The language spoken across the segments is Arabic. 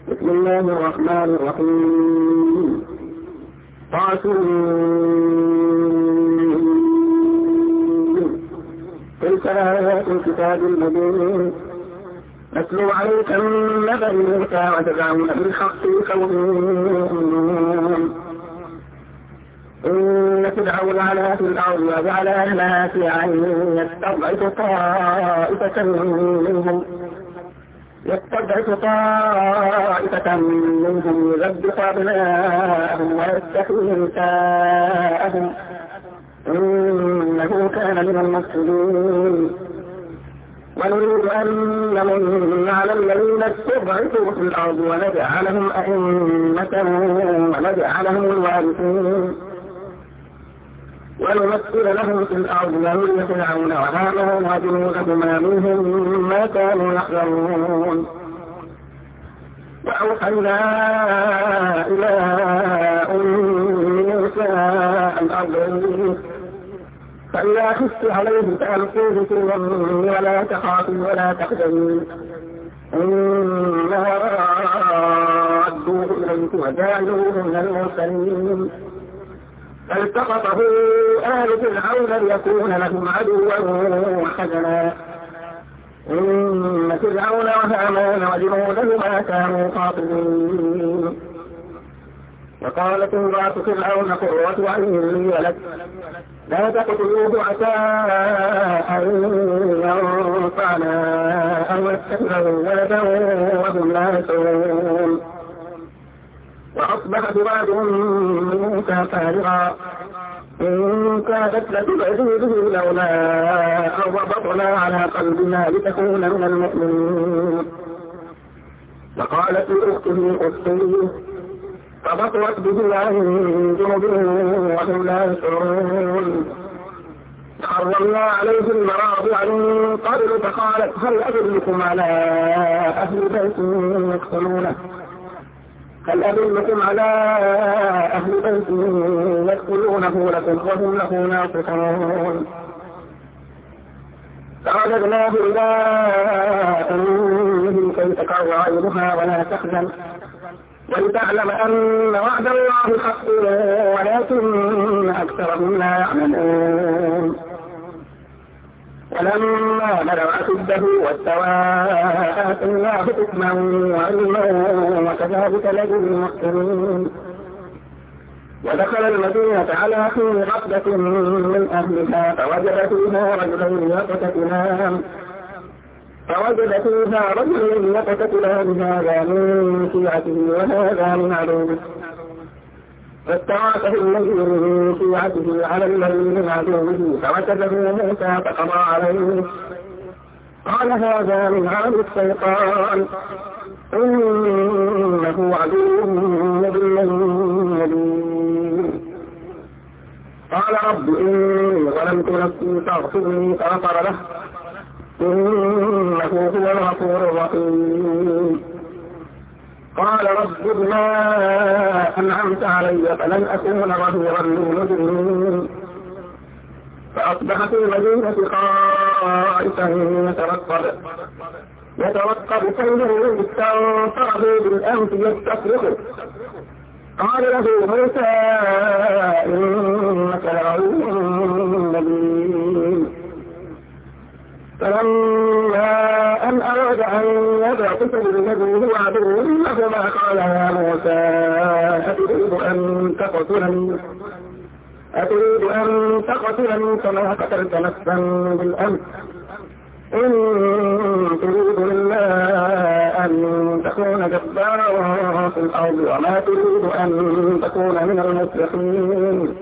بسم الله الرحمن الرحيم. تلك آيات الكتاب المبين نتلو عليك من نبأ موسى وتدعون بالحق قوم يؤمنون. إن فرعون علا في الأرض وجعل أهلها شيعا يستضعف طائفة منهم يذبح أبناءهم ويستحيي نساءهم إنه كان من المفسدين. ونريد أن نمن على الذين استضعفوا في الأرض ونجعلهم أئمة ونجعلهم الوارثين ونمثل لهم في الأرض ونري فرعون وهامان وجنودهما منهم ما كانوا يحذرون. وأوحينا إلى موسى أن أرضعيه فإذا خفت عليه فألقيه في اليم ولا تخافي ولا تحزني إنا رادوه إليك وجعلوه من المرسلين. فالتقطه آل فرعون ليكون لهم عدوا وحزنا إن فرعون وهامان وجنودهما كانوا خاطئين. وقالت امرأة فرعون قرة عين لي ولك لا تقتلوه عسى أن ينفعنا أو نتخذه ولدا وهم لا يشعرون. وأصبح فؤاد موسى فارغا إن كادت لتبدي به لولا أن ربطنا على قلبها لتكون من المؤمنين. وقالت لأخته قصيه فبصرت به عن جنب وهم لا يشعرون. حرمنا عليه المراضع من قبل فقالت هل أدلكم على أهل بيت يدخلونه لكم وهم له ناصحون. فرددناه إلى أمه كي تقر عينها ولا تحزن ولتعلم أن وعد الله حق ولكن أكثرهم لا يعلمون. ولما بلغ أشده واستوى آتيناه حكما وعلما وكذلك نجزي المحسنين. ودخل المدينة على حين غفلة من أهلها فوجد فيها رجلين يقتتلان هذا من شيعته وهذا من عدوه فاستغاثه الذي من شيعته على الذي من عدوه فوكزه موسى فقضى عليه قال هذا من عمل الشيطان إنه عدو مبين. قال رب إني ظلمت نفسي فاغفرني فغفر له إنه هو الغفور الرحيم. قال رب بما أنعمت علي فلن أكون ظهيرا للمجرمين. فأصبح في المدينة خائفا يترقب كيده استنصره بالأمس يستصرخه قال له موسى إنك لعدو مبين. فلما أن أراد أن يبعث بالذي هو عدو لهما قال يا موسى أتريد أن تقتلني كما قتلت نفسا بالأمس إن تريد إلا أن تكون جبارا في الأرض وما تريد أن تكون من المصلحين.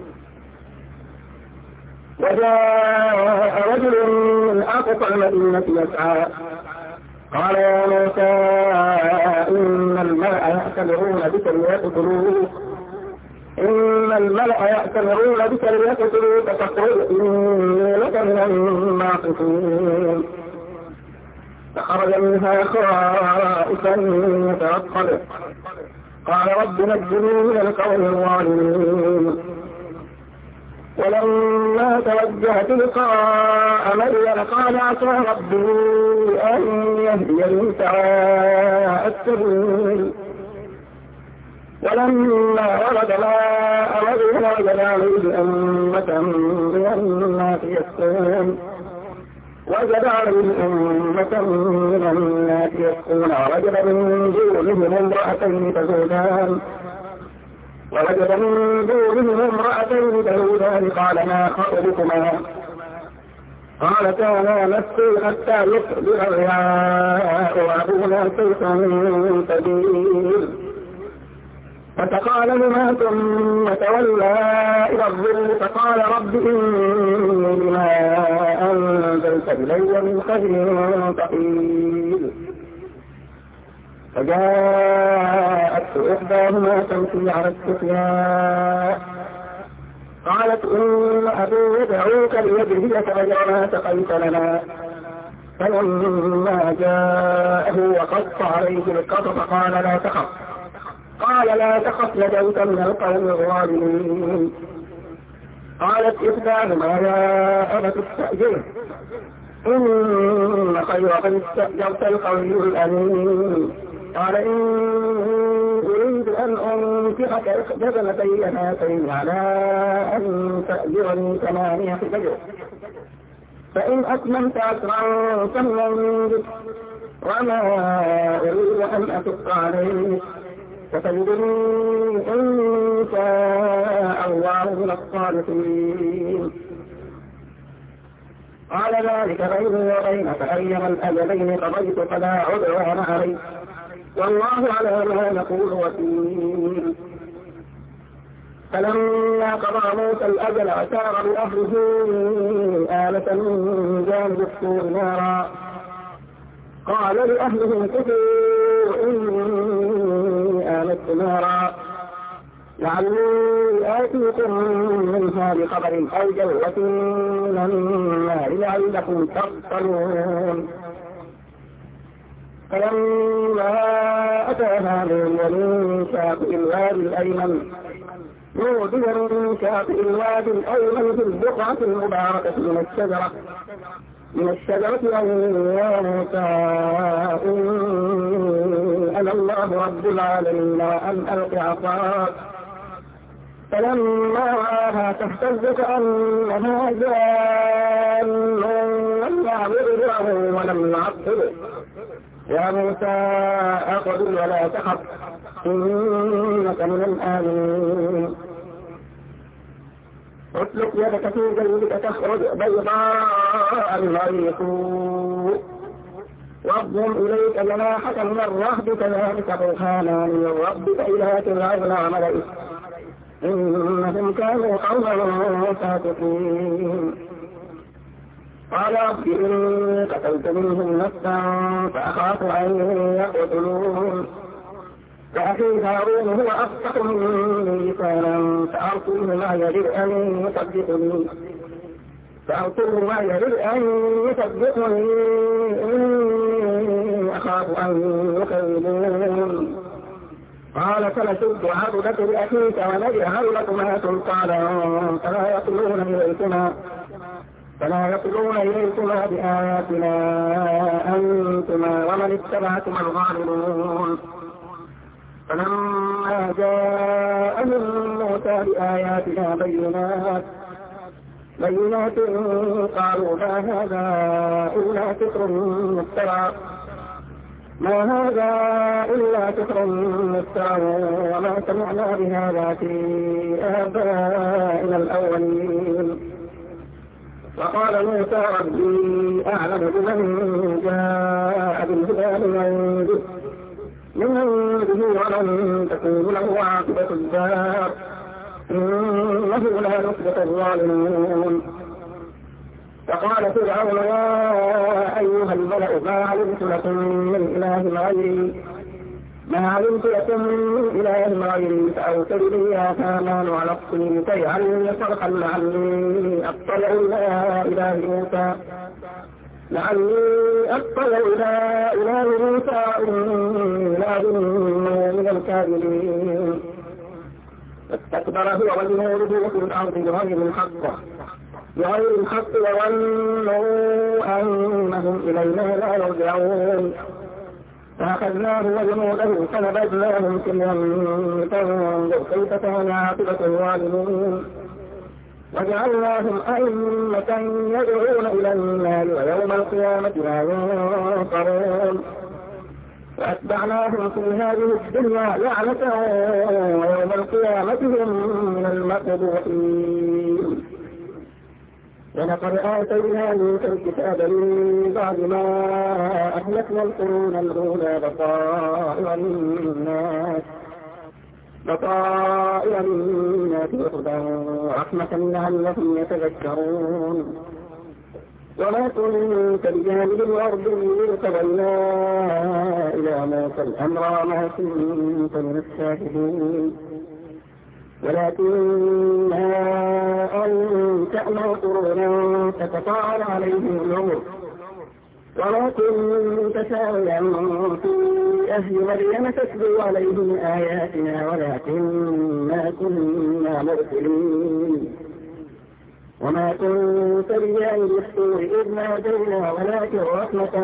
وجاء رجل من أقصى المدينة يسعى قال يا موسى إن الملأ يأتمرون بك ليقتلوك فاخرج إني لك من الناصحين. فخرج منها خائفا يترقب قال رب نجني من القوم الظالمين. ولما توجه تلقاء مدين قال عسى ربي أن يهديني سواء السبيل. ولما ورد ماء مدين وجد عليه أمة من الناس يسقون ووجد من دونهم امرأتين تذودان قال ما خطبكما قالتا لا نسقي حتى يصدر الرعاء وأبونا شيخ كبير فسقى لهما ثم تولى إلى الظل فقال رب إني بما أنزلت إلي من خير فقير. فجاءت إحداهما تمشي على استحياء قالت إن أبي يدعوك ليجزيك أجر ما سقيت لنا. فلما جاءه وقص عليه القصص قال لا تخف نجوت من القوم الظالمين. قالت إحداهما يا أبت استأجره إن خير من استأجرت القوي الأمين. قال إني أريد أن أنكحك إحدى ابنتي هاتين على أن تأجرني 8 حجج فإن أتممت 10 فمن بك وما أريد أن أشق عليك فتجدني إن شاء الله من الصالحين. قال ذلك بيني وبينك أيما الأجلين قضيت فلا عدوان علي والله على ما نقول وكيل. فلما قضى موسى الأجل أشار بأهله آلة من جانب الطور نارا قال لأهلهم كثوا إني آلت نارا لعلي آتيكم منها بخبر أو جوة من النار لعلكم تصطلون. فلما أتاها من شاطئ الوادي الأيمن نودي من شاطئ الوادي الأيمن في البقعة المباركة من الشجرة أن يا موسى إني أنا الله رب العالمين وأن ألق عصاك. فلما رآها تهتز كأنها جان لم يعبر ولم يعقل يا موسى أقبل ولا تخف إنك من الآمنين. اسلك يدك في جيبك تخرج بيضاء من غير سوء واضم إليك جناحك من الرهب كذلك برهانان من ربك إلى فرعون وملئه إنهم كانوا قوما فاسقين. قال رب إني قتلت منهم نفسا فأخاف أن يقتلون فأخي هارون هو أفصح مني لسانا فأرسله معي يصدقني إني أخاف أن يكذبون. قال سنشد عضدك بأخيك ونجعل لكما سلطانا فلا يصلون إليكما بآياتنا أنتما ومن اتبعكما الغالبون. فلما جاءهم موسى بآياتنا بينات قالوا ما هذا إلا سحر مفترى وما سمعنا بهذا في آبائنا الأولين. وقال موسى ربي أعلم بمن جاء بالهدى من عنده ومن تكون له عاقبة الدار إنه لا يفلح الظالمون. فقال فرعون يا أيها الملأ ما علمت لكم من إله غيري فأوتر لي يا هامان على الطين فاجعلني صرحا لعلي أطلع إلى إله موسى إني لأظنه من الكاذبين. فاستكبر هو وجنوده في الأرض بغير الحق وظنوا أنهم إلينا لا يرجعون فأخذناه وجنوده فنبذناهم في اليم فانظر كيف كان عاقبة الظالمين وجعلناهم أئمة يدعون إلى النار ويوم القيامة لا ينصرون وأتبعناهم في هذه الدنيا لعنة ويوم القيامة هم من المقبوحين ولقد آتينا موسى الكتاب من بعد ما أهلكنا القرون الأولى بصائر للناس وهدى ورحمة لعلهم يتذكرون وما كنت بجانب الأرض إذ قضينا إلى موسى الأمر وما كنت من الشاهدين ولكننا أنشأنا قرونا فتطاول عليهم العمر وما كنت ساويا في أهل مريم تتلو عليهم آياتنا ولكننا كنا مرسلين وما كنت بجانب الطور إذ نادينا ولكن رحمة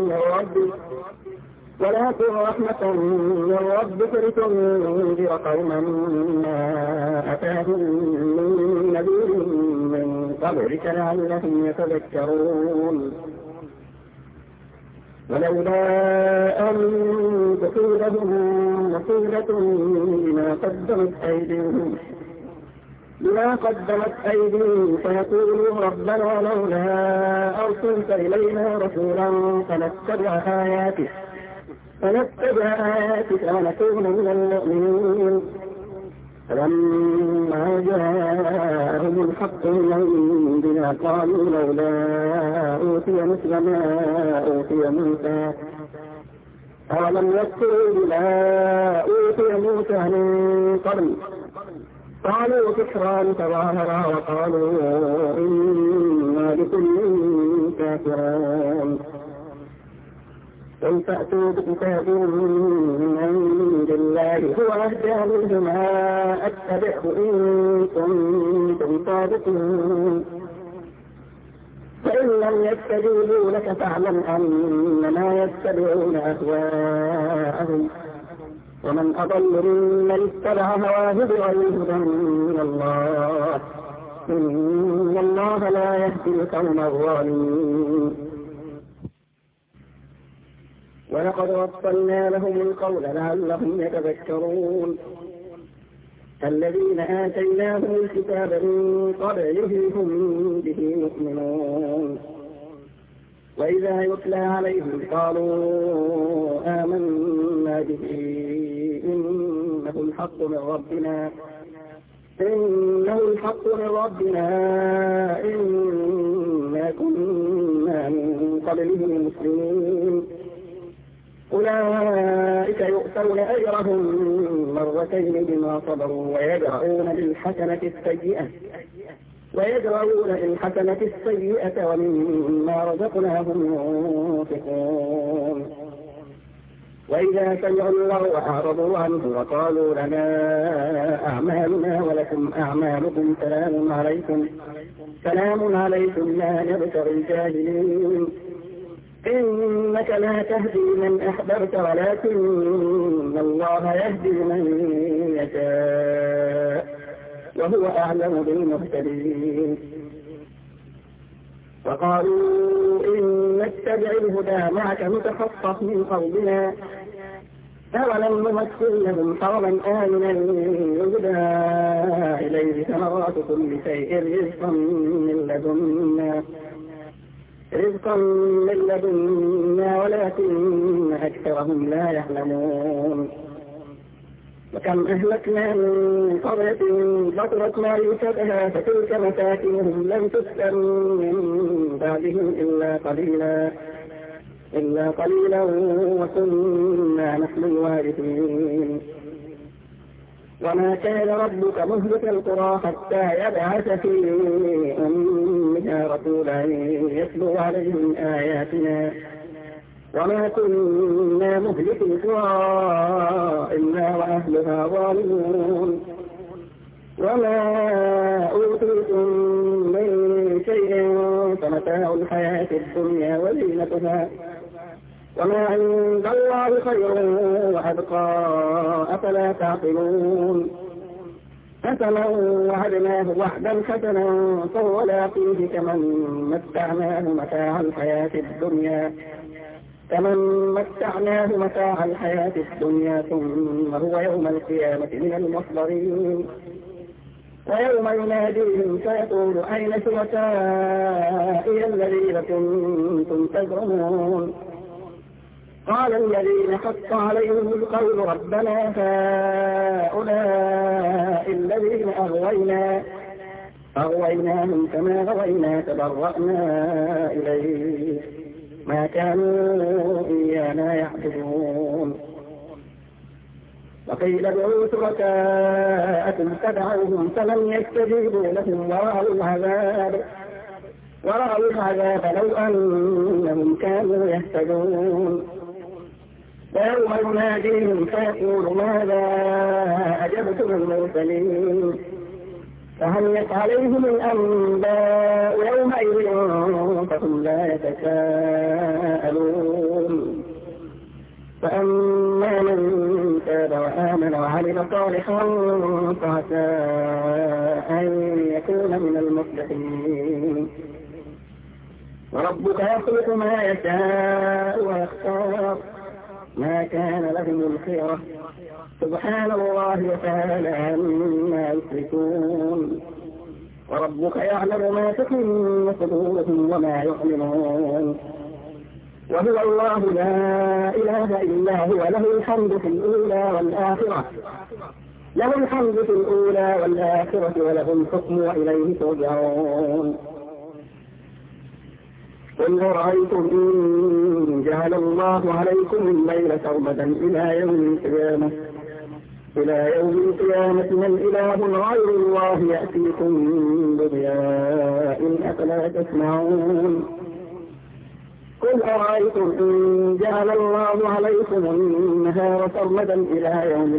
من ربك لتنذر قوما ما أتاهم من نذير من قبلك لعلهم يتذكرون ولولا أن تصيبهم مصيبة بما قدمت أيديهم فيقولوا ربنا لولا أرسلت إلينا رسولا فنتبع آياتك ونكون من المؤمنين فلما جاءهم الحق من عندنا قالوا لولا أوتي مثل ما أوتي موسى أولم يكفروا بما أوتي موسى من قبل قالوا سحران تظاهرا وقالوا إنا بكل كافرون قل فأتوا بكتاب من عند الله هو أهدى منهما أتبعه إن كنتم صادقين فإن لم يستجيبوا لك فاعلم أنما يتبعون أهواءهم ومن أضل ممن اتبع هواه بغير هدى من الله إن الله لا يهدي القوم الظالمين ولقد وصلنا لهم القول لعلهم يتذكرون الذين آتيناهم الكتاب من قبله هم به يؤمنون وإذا يتلى عليهم قالوا آمنا به إنه الحق من ربنا إنا كنا من قبله مسلمين أولئك يؤتون أجرهم مرتين بما صبروا ويدرؤون بالحسنة السيئة ومما رزقناهم ينفقون وإذا سمعوا اللغو أعرضوا عنه وقالوا لنا أعمالنا ولكم أعمالكم سلام عليكم لا نبتغي الجاهلين إنك لا تهدي من أحببت ولكن الله يهدي من يشاء وهو أعلم بالمهتدين وقالوا إن نتبع الهدى معك نتخطف من أرضنا أولم نمثل لهم حرما آمنا يهدى إليه ثمرات كل شيء رزقا من لدنا ولكن أكثرهم لا يعلمون وكم أهلكنا من قرية بطرت معيشتها فتلك مساكنهم لم تسكن من بعدهم إلا قليلا وكنا نحن الوارثين وما كان ربك مهلك القرى حتى يبعث في أمها رسولا يتلو عليهم آياتنا وما كنا مهلك القرى إلا وأهلها ظالمون وما أوتيتم من شيء فمتاع الحياة الدنيا وزينتها وما عند الله خير وأبقى أفلا تعقلون أفمن وعدناه وعدا حسنا فهو لاقيه كمن متعناه متاع الحياة الدنيا ثم هو يوم القيامة من المحضرين ويوم يناديهم فيقول أين شركائي الذين كنتم تزعمون قال الذين حق عليهم القول ربنا هؤلاء الذين أغويناهم كما غوينا تبرأنا إليه ما كانوا إيانا يعبدون وقيل ادعوا شركاءكم فدعوهم فلم يستجيبوا لهم ورأوا العذاب لو أنهم كانوا يهتدون ويوم يناديهم فيقول ماذا أجبتم المرسلين فهمت عليهم الأنباء يومئذ فهم لا يتساءلون فأما من تاب وآمن وعمل صالحا فعسى أن يكون من المفلحين وربك يخلق ما يشاء ويختار ما كان لهم الخيرة سبحان الله وتعالى عما يشركون وربك يعلم ما تكن صدورهم وما يعلنون وهو الله لا إله إلا هو له الحمد في الأولى والآخرة وله الحكم وإليه ترجعون قل رأيتم إن جعل الله عليكم الليل سرمدا إلى يوم القيامة من إله غير الله يأتيكم بضياء أفلا تسمعون قل أرأيتم إن جعل الله عليكم النهار سرمدا إلى يوم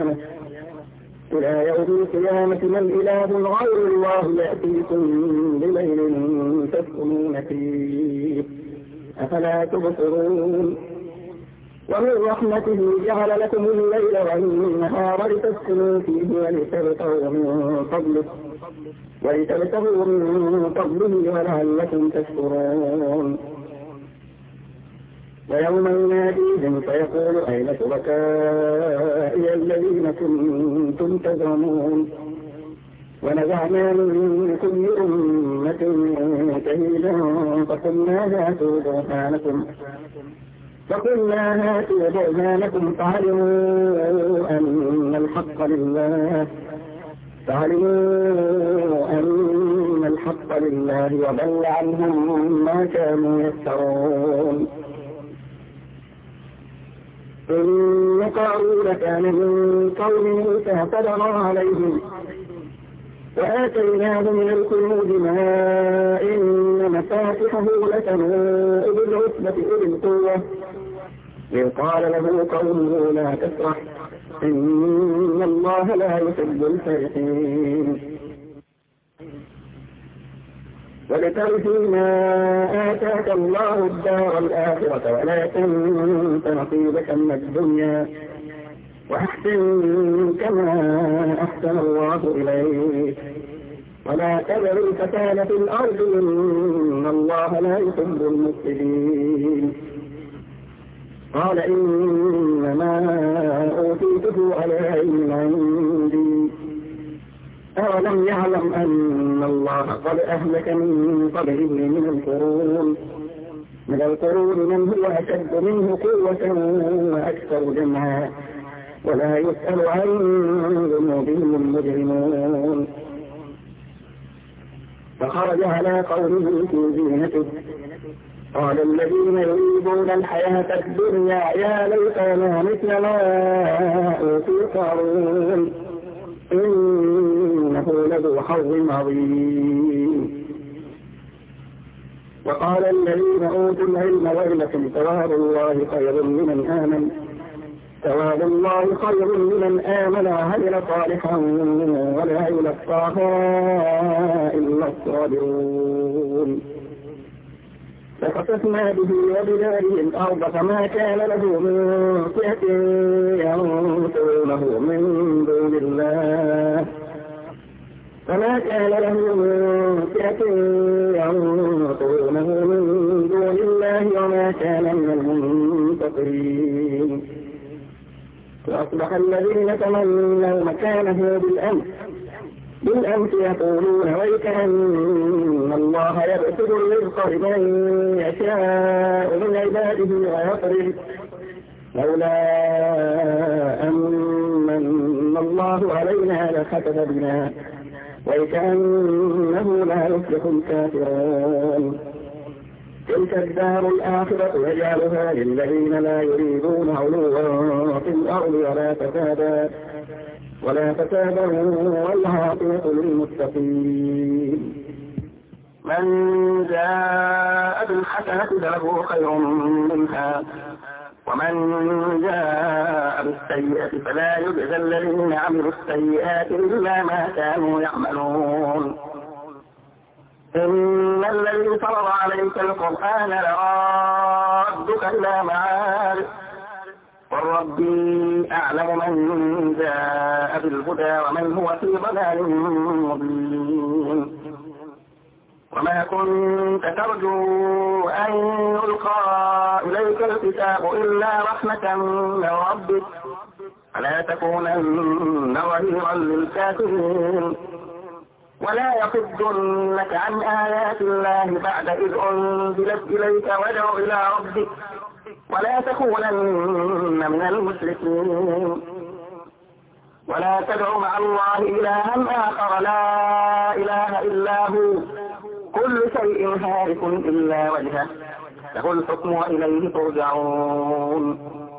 القيامة من إله غير الله يأتيكم بليل تسكنون فيه أفلا تبصرون ومن رحمته جعل لكم الليل والنهار لتسكنوا فيه ولتبتغوا من فضله ولعلكم تشكرون ويوم يناديهم فيقول أين شركائي الذين كنتم تزعمون ونزعنا من كل أمة شهيدا فقلنا هاتوا برهانكم فعلموا أن الحق لله وضل عنهم ما كانوا يفترون إن قارون كان من قوم موسى فبغى عليهم وآتيناه من الكنوز ما إن مفاتحه لتنوء بالعصبة أولي القوة إذ قال له قومه لا تفرح إن الله لا يحب الفرحين وابتغ فيما آتاك الله الدار الآخرة ولا تنس نصيبك من الدنيا وأحسن كما أحسن الله إليك ولا تبغ الفساد في الأرض إن الله لا يحب المفسدين قال إنما أوتيته على علم عندي أولم يعلم أن الله قد أهلك من قبله من القرون من هو أشد منه قوة وأكثر جمعا ولا يسأل عن ذنوبهم المجرمون فخرج على قومه في زينته قال الذين يريدون الحياة الدنيا يا ليتنا مثل ما أوتي قارون إنه لذو حظ عظيم وقال الذين أوتوا العلم ويلكم ثواب الله خير لمن آمن ثواب الله خير لمن آمن وعمل صالحا ولا يلقاها إلا الصابرون. فخسفنا به وبداره الأرض فما كان له من فئة ينصرونه من دون الله وما كان من المنتصرين. فأصبح الذين تمنوا مكانه بالأمس يقولون ويكأن الله يبسط الرزق لمن يشاء من عباده ويقدر لولا أمن الله علينا لخسف بنا ويكأنه لا يفلح الكافرون. تلك الدار الآخرة يجعلها للذين لا يريدون علوا في الأرض ولا فسادا والعاقبة للمتقين. من جاء بالحسنة فله خير منها ومن جاء بالسيئة فلا يجزى الذين عملوا السيئات إلا ما كانوا يعملون. إن الذي فرض عليك القرآن لرادك إلى معاد قل ربي أعلم من جاء بالهدى ومن هو في ضلال مبين. وما كنت ترجو أن يلقى إليك الكتاب إلا رحمة من ربك فلا تكونن ظهيرا للكافرين ولا يصدنك عن آيات الله بعد إذ أنزلت إليك وادع إلى ربك ولا تكونن من المشركين. ولا تدع مع الله إلها آخر لا إله إلا هو كل شيء هالك إلا وجهه له الحكم وإليه ترجعون.